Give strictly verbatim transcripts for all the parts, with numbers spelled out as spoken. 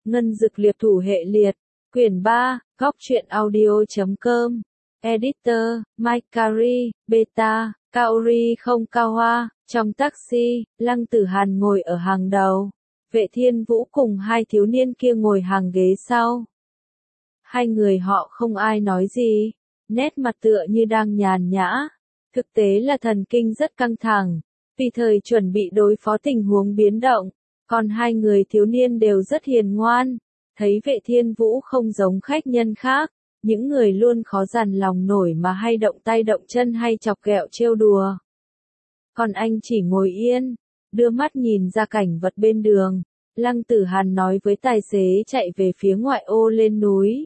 Ngân Dực Liệp Thủ Hệ Liệt, Quyển ba, góc truyện audio chấm com, Editor, Mike Carey, Beta, Kaori không cao hoa, trong taxi, Lăng Tử Hàn ngồi ở hàng đầu, Vệ Thiên Vũ cùng hai thiếu niên kia ngồi hàng ghế sau. Hai người họ không ai nói gì, nét mặt tựa như đang nhàn nhã, thực tế là thần kinh rất căng thẳng, vì thời chuẩn bị đối phó tình huống biến động, còn hai người thiếu niên đều rất hiền ngoan, thấy Vệ Thiên Vũ không giống khách nhân khác, những người luôn khó dằn lòng nổi mà hay động tay động chân hay chọc ghẹo trêu đùa. Còn anh chỉ ngồi yên, đưa mắt nhìn ra cảnh vật bên đường, Lăng Tử Hàn nói với tài xế chạy về phía ngoại ô lên núi.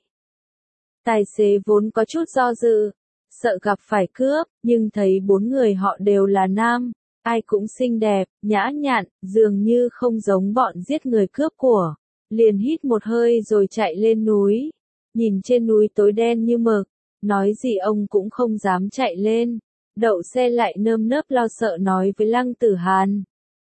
Tài xế vốn có chút do dự, sợ gặp phải cướp, nhưng thấy bốn người họ đều là nam, ai cũng xinh đẹp, nhã nhặn, dường như không giống bọn giết người cướp của, liền hít một hơi rồi chạy lên núi. Nhìn trên núi tối đen như mực, nói gì ông cũng không dám chạy lên, đậu xe lại nơm nớp lo sợ nói với Lăng Tử Hàn.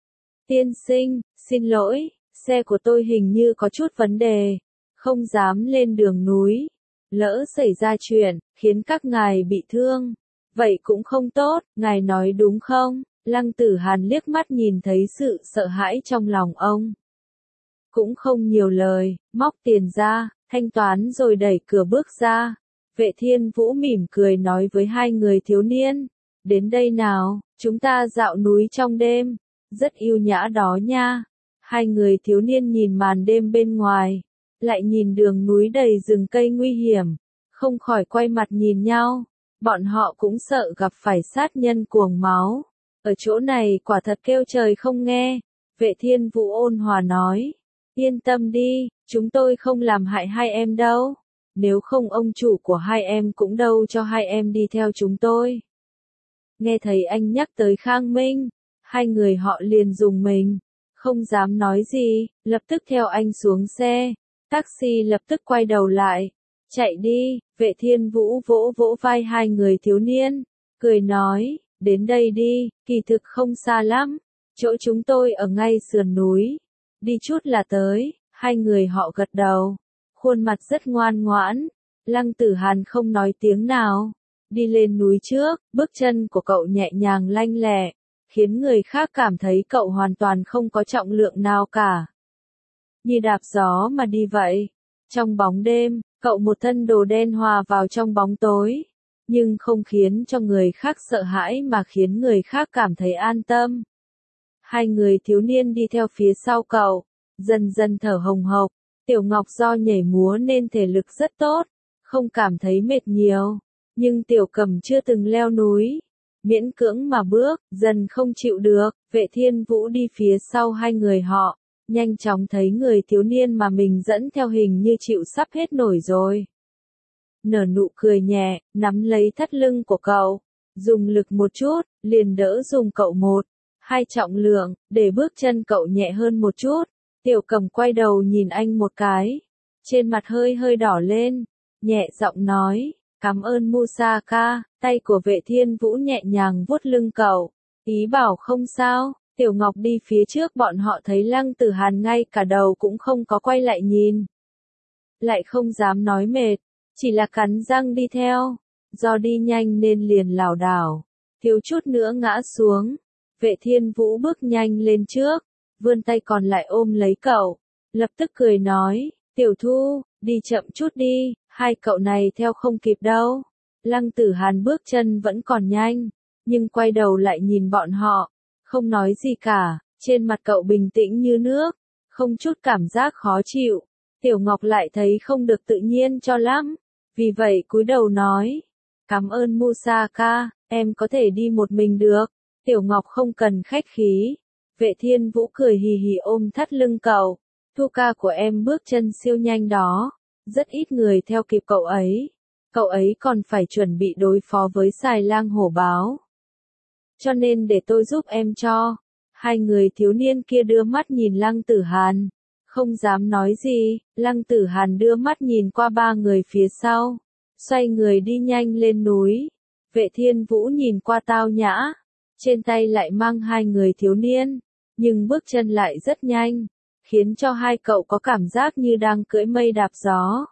Tiên sinh, xin lỗi, xe của tôi hình như có chút vấn đề, không dám lên đường núi. Lỡ xảy ra chuyện, khiến các ngài bị thương. Vậy cũng không tốt, ngài nói đúng không? Lăng Tử Hàn liếc mắt nhìn thấy sự sợ hãi trong lòng ông. Cũng không nhiều lời, móc tiền ra, thanh toán rồi đẩy cửa bước ra. Vệ Thiên Vũ mỉm cười nói với hai người thiếu niên. Đến đây nào, chúng ta dạo núi trong đêm. Rất yêu nhã đó nha. Hai người thiếu niên nhìn màn đêm bên ngoài, lại nhìn đường núi đầy rừng cây nguy hiểm, không khỏi quay mặt nhìn nhau. Bọn họ cũng sợ gặp phải sát nhân cuồng máu. Ở chỗ này quả thật kêu trời không nghe. Vệ Thiên Vũ ôn hòa nói. Yên tâm đi, chúng tôi không làm hại hai em đâu. Nếu không ông chủ của hai em cũng đâu cho hai em đi theo chúng tôi. Nghe thấy anh nhắc tới Khang Minh, hai người họ liền rùng mình, không dám nói gì, lập tức theo anh xuống xe. Taxi lập tức quay đầu lại, chạy đi. Vệ Thiên Vũ vỗ vỗ vai hai người thiếu niên, cười nói, đến đây đi, kỳ thực không xa lắm, chỗ chúng tôi ở ngay sườn núi, đi chút là tới. Hai người họ gật đầu, khuôn mặt rất ngoan ngoãn. Lăng Tử Hàn không nói tiếng nào, đi lên núi trước, bước chân của cậu nhẹ nhàng lanh lẹ, khiến người khác cảm thấy cậu hoàn toàn không có trọng lượng nào cả. Như đạp gió mà đi vậy. Trong bóng đêm, cậu một thân đồ đen hòa vào trong bóng tối, nhưng không khiến cho người khác sợ hãi mà khiến người khác cảm thấy an tâm. Hai người thiếu niên đi theo phía sau cậu, dần dần thở hồng hộc. Tiểu Ngọc do nhảy múa nên thể lực rất tốt, không cảm thấy mệt nhiều, nhưng Tiểu Cầm chưa từng leo núi, miễn cưỡng mà bước, dần không chịu được. Vệ Thiên Vũ đi phía sau hai người họ, nhanh chóng thấy người thiếu niên mà mình dẫn theo hình như chịu sắp hết nổi rồi. Nở nụ cười nhẹ, nắm lấy thắt lưng của cậu, dùng lực một chút, liền đỡ dùng cậu một, hai trọng lượng, để bước chân cậu nhẹ hơn một chút. Tiểu Cầm quay đầu nhìn anh một cái, trên mặt hơi hơi đỏ lên, nhẹ giọng nói, cảm ơn Musaka. Tay của Vệ Thiên Vũ nhẹ nhàng vuốt lưng cậu, ý bảo không sao. Tiểu Ngọc đi phía trước bọn họ thấy Lăng Tử Hàn ngay cả đầu cũng không có quay lại nhìn. Lại không dám nói mệt, chỉ là cắn răng đi theo, do đi nhanh nên liền lảo đảo, thiếu chút nữa ngã xuống. Vệ Thiên Vũ bước nhanh lên trước, vươn tay còn lại ôm lấy cậu, lập tức cười nói, Tiểu Thu, đi chậm chút đi, hai cậu này theo không kịp đâu. Lăng Tử Hàn bước chân vẫn còn nhanh, nhưng quay đầu lại nhìn bọn họ, không nói gì cả, trên mặt cậu bình tĩnh như nước, không chút cảm giác khó chịu. Tiểu Ngọc lại thấy không được tự nhiên cho lắm, vì vậy cúi đầu nói, cảm ơn Musaka, em có thể đi một mình được. Tiểu Ngọc không cần khách khí. Vệ Thiên Vũ cười hì hì ôm thắt lưng cậu, Thu ca của em bước chân siêu nhanh đó, rất ít người theo kịp cậu ấy, cậu ấy còn phải chuẩn bị đối phó với Xài Lang Hổ Báo. Cho nên để tôi giúp em cho. Hai người thiếu niên kia đưa mắt nhìn Lăng Tử Hàn, không dám nói gì. Lăng Tử Hàn đưa mắt nhìn qua ba người phía sau, xoay người đi nhanh lên núi. Vệ Thiên Vũ nhìn qua tao nhã, trên tay lại mang hai người thiếu niên, nhưng bước chân lại rất nhanh, khiến cho hai cậu có cảm giác như đang cưỡi mây đạp gió.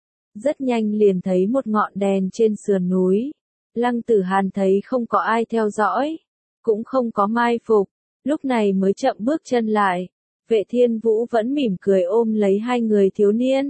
Rất nhanh liền thấy một ngọn đèn trên sườn núi. Lăng Tử Hàn thấy không có ai theo dõi, cũng không có mai phục, lúc này mới chậm bước chân lại. Vệ Thiên Vũ vẫn mỉm cười ôm lấy hai người thiếu niên.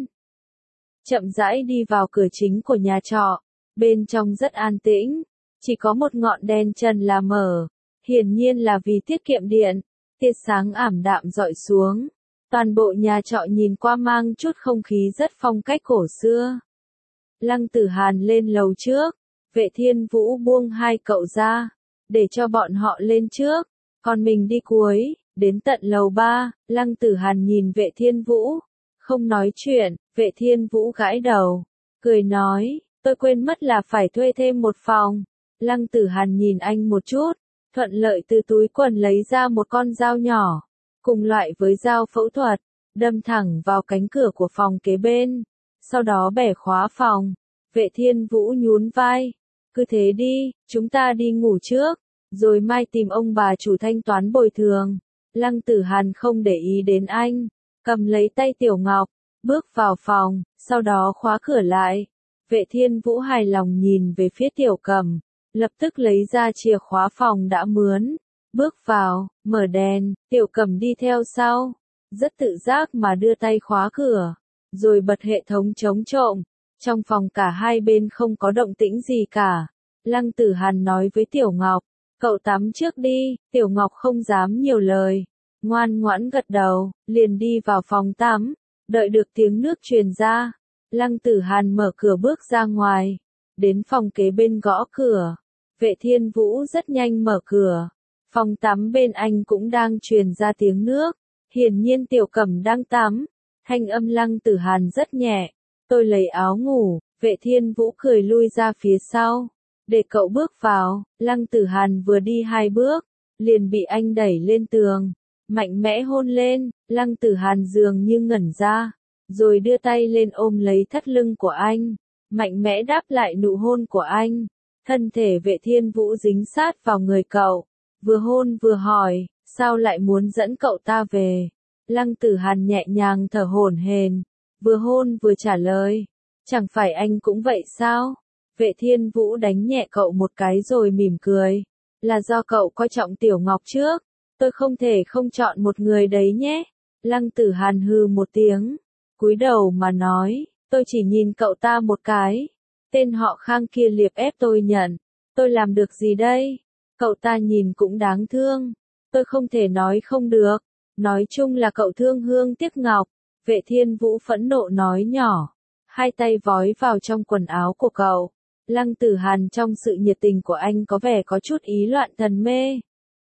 Chậm rãi đi vào cửa chính của nhà trọ, bên trong rất an tĩnh, chỉ có một ngọn đèn trần là mở, hiển nhiên là vì tiết kiệm điện, tia sáng ảm đạm dọi xuống. Toàn bộ nhà trọ nhìn qua mang chút không khí rất phong cách cổ xưa. Lăng Tử Hàn lên lầu trước, Vệ Thiên Vũ buông hai cậu ra, để cho bọn họ lên trước, còn mình đi cuối, đến tận lầu ba, Lăng Tử Hàn nhìn Vệ Thiên Vũ, không nói chuyện. Vệ Thiên Vũ gãi đầu, cười nói, tôi quên mất là phải thuê thêm một phòng. Lăng Tử Hàn nhìn anh một chút, thuận lợi từ túi quần lấy ra một con dao nhỏ, cùng loại với dao phẫu thuật, đâm thẳng vào cánh cửa của phòng kế bên, sau đó bẻ khóa phòng. Vệ Thiên Vũ nhún vai, cứ thế đi, chúng ta đi ngủ trước, rồi mai tìm ông bà chủ thanh toán bồi thường. Lăng Tử Hàn không để ý đến anh, cầm lấy tay Tiểu Ngọc, bước vào phòng, sau đó khóa cửa lại. Vệ Thiên Vũ hài lòng nhìn về phía Tiểu Cầm, lập tức lấy ra chìa khóa phòng đã mướn, bước vào, mở đèn. Tiểu Cầm đi theo sau, rất tự giác mà đưa tay khóa cửa, rồi bật hệ thống chống trộm. Trong phòng cả hai bên không có động tĩnh gì cả. Lăng Tử Hàn nói với Tiểu Ngọc, cậu tắm trước đi. Tiểu Ngọc không dám nhiều lời, ngoan ngoãn gật đầu, liền đi vào phòng tắm. Đợi được tiếng nước truyền ra, Lăng Tử Hàn mở cửa bước ra ngoài, đến phòng kế bên gõ cửa. Vệ Thiên Vũ rất nhanh mở cửa, phòng tắm bên anh cũng đang truyền ra tiếng nước, hiển nhiên Tiểu Cẩm đang tắm. Thanh âm Lăng Tử Hàn rất nhẹ, tôi lấy áo ngủ. Vệ Thiên Vũ cười lui ra phía sau, để cậu bước vào. Lăng Tử Hàn vừa đi hai bước, liền bị anh đẩy lên tường, mạnh mẽ hôn lên. Lăng Tử Hàn dường như ngẩn ra, rồi đưa tay lên ôm lấy thắt lưng của anh, mạnh mẽ đáp lại nụ hôn của anh. Thân thể Vệ Thiên Vũ dính sát vào người cậu, vừa hôn vừa hỏi, sao lại muốn dẫn cậu ta về? Lăng Tử Hàn nhẹ nhàng thở hổn hển, vừa hôn vừa trả lời, chẳng phải anh cũng vậy sao? Vệ Thiên Vũ đánh nhẹ cậu một cái rồi mỉm cười, là do cậu coi trọng Tiểu Ngọc trước, tôi không thể không chọn một người đấy nhé. Lăng Tử Hàn hừ một tiếng, cúi đầu mà nói, tôi chỉ nhìn cậu ta một cái, tên họ Khang kia liệp ép tôi nhận, tôi làm được gì đây? Cậu ta nhìn cũng đáng thương, tôi không thể nói không được, nói chung là cậu thương hương tiếc ngọc. Vệ Thiên Vũ phẫn nộ nói nhỏ, hai tay vói vào trong quần áo của cậu. Lăng Tử Hàn trong sự nhiệt tình của anh có vẻ có chút ý loạn thần mê.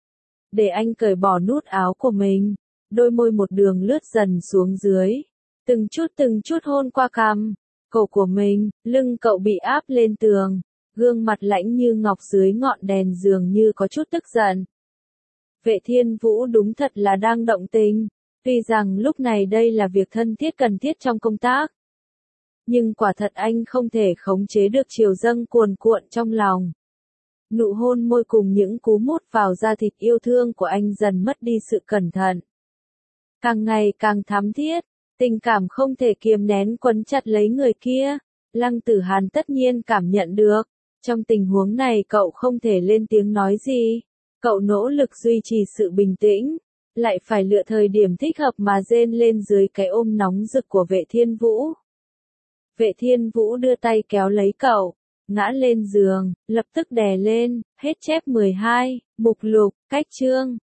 Để anh cởi bỏ nút áo của mình, đôi môi một đường lướt dần xuống dưới, từng chút từng chút hôn qua cằm, cổ của mình. Lưng cậu bị áp lên tường, gương mặt lãnh như ngọc dưới ngọn đèn dường như có chút tức giận. Vệ Thiên Vũ đúng thật là đang động tình, tuy rằng lúc này đây là việc thân thiết cần thiết trong công tác, nhưng quả thật anh không thể khống chế được chiều dâng cuồn cuộn trong lòng. Nụ hôn môi cùng những cú mút vào da thịt yêu thương của anh dần mất đi sự cẩn thận, càng ngày càng thắm thiết, tình cảm không thể kiềm nén quấn chặt lấy người kia. Lăng Tử Hàn tất nhiên cảm nhận được, trong tình huống này cậu không thể lên tiếng nói gì, cậu nỗ lực duy trì sự bình tĩnh, lại phải lựa thời điểm thích hợp mà rên lên dưới cái ôm nóng rực của Vệ Thiên Vũ. Vệ Thiên Vũ đưa tay kéo lấy cậu, ngã lên giường, lập tức đè lên. Hết chép mười hai, mục lục, cách chương.